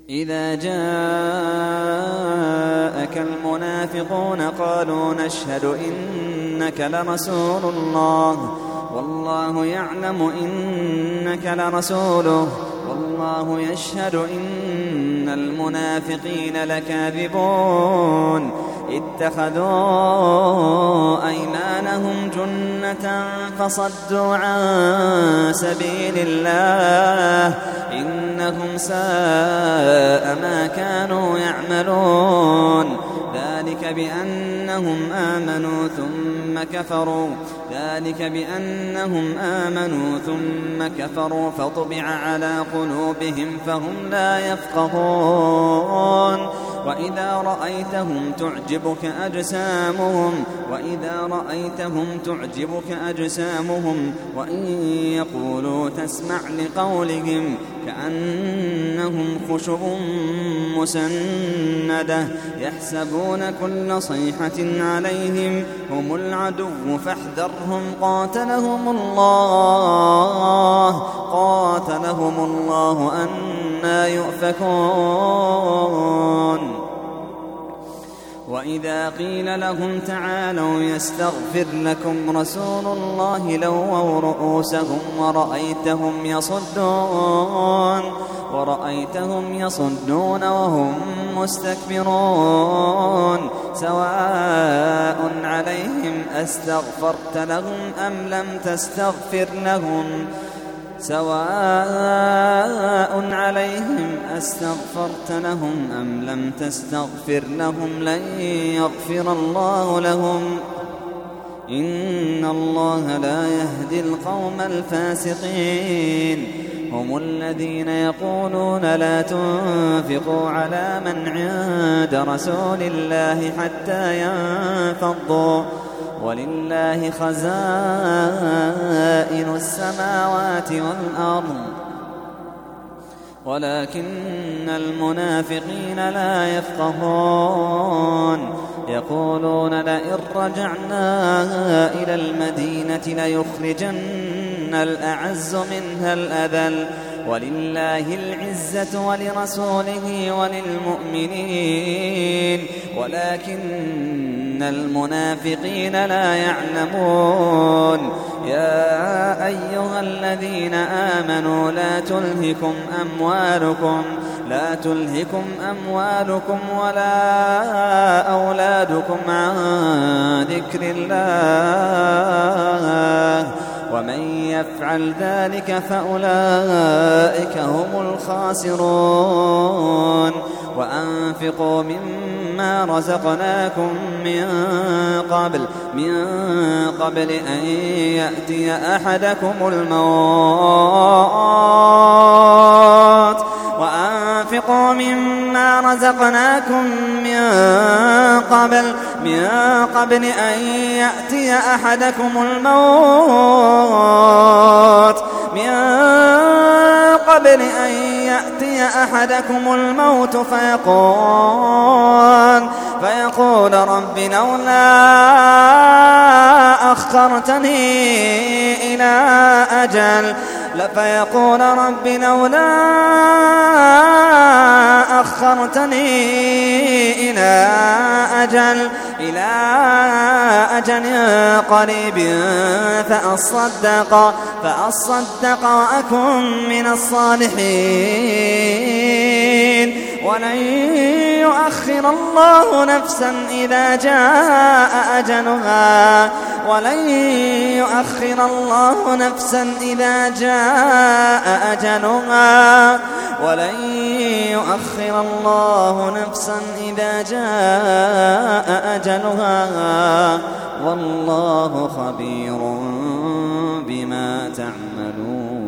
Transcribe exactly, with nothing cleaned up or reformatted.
إذا جاءك المنافقون قالوا نشهد إنك لرسول الله والله يعلم إنك لرسوله والله يشهد إن المنافقين لكاذبون اتخذوا أيمانهم جنة فصدوا عن سبيل الله إنهم ساء ما كانوا يعملون ذلك بأنهم آمنوا ثم كفروا ذلك بأنهم آمنوا ثم كفروا فطبع على قلوبهم فهم لا يفقهون وإذا رأيتهم تعجبك أجسامهم وإذا رأيتهم تعجبك أجسامهم وإن يقولوا تسمع لقولهم كأنهم خشب مسندة يحسبون كل صيحة عليهم هم العدو فاحذرهم قاتلهم الله قاتلهم الله أنى يؤفكون وإذا قيل لهم تعالوا يستغفر لكم رسول الله لووا رؤوسهم ورأيتهم يصدون ورأيتهم يصدون وهم مستكبرون سواء عليهم أستغفرت لهم أم لم تستغفر لهم سواء عليهم أستغفرت لهم أم لم تستغفر لهم لن يغفر الله لهم إن الله لا يهدي القوم الفاسقين هم الذين يقولون لا تنفقوا على من عند رسول الله حتى ينفضوا ولله خزائن السماوات والأرض ولكن المنافقين لا يفقهون يقولون لئن رجعنا إلى المدينة ليخرجن الأعز منها الأذل ولله العزة ولرسوله وللمؤمنين ولكن المنافقين لا يعلمون يا أيها الذين آمنوا لا تلهكم أموالكم لا تلهكم أموالكم ولا أولادكم عن ذكر الله ومن يفعل ذلك فأولئك هم الخاسرون وأنفقوا مما رزقناكم من قبل من قبل أن يأتي أحدكم الموت وأنفقوا مما رزقناكم من قبل من قبل أن يأتي أحدكم الموت من قبل أن يأتي أحدكم الموت فيقول فيقول رب لولا أخرتني إلى أجل فيقول رب لولا أخرتني إلى أجل إلى أجل قريب فأصدق فأصدق وأكن من الصالحين ولن يؤخر الله نفسا إذا جاء أجلها ولن يؤخر الله نفسا إذا جاء أجلها ولن يؤخر الله نفسا إذا جاء أجلها والله خبير بما تعملون.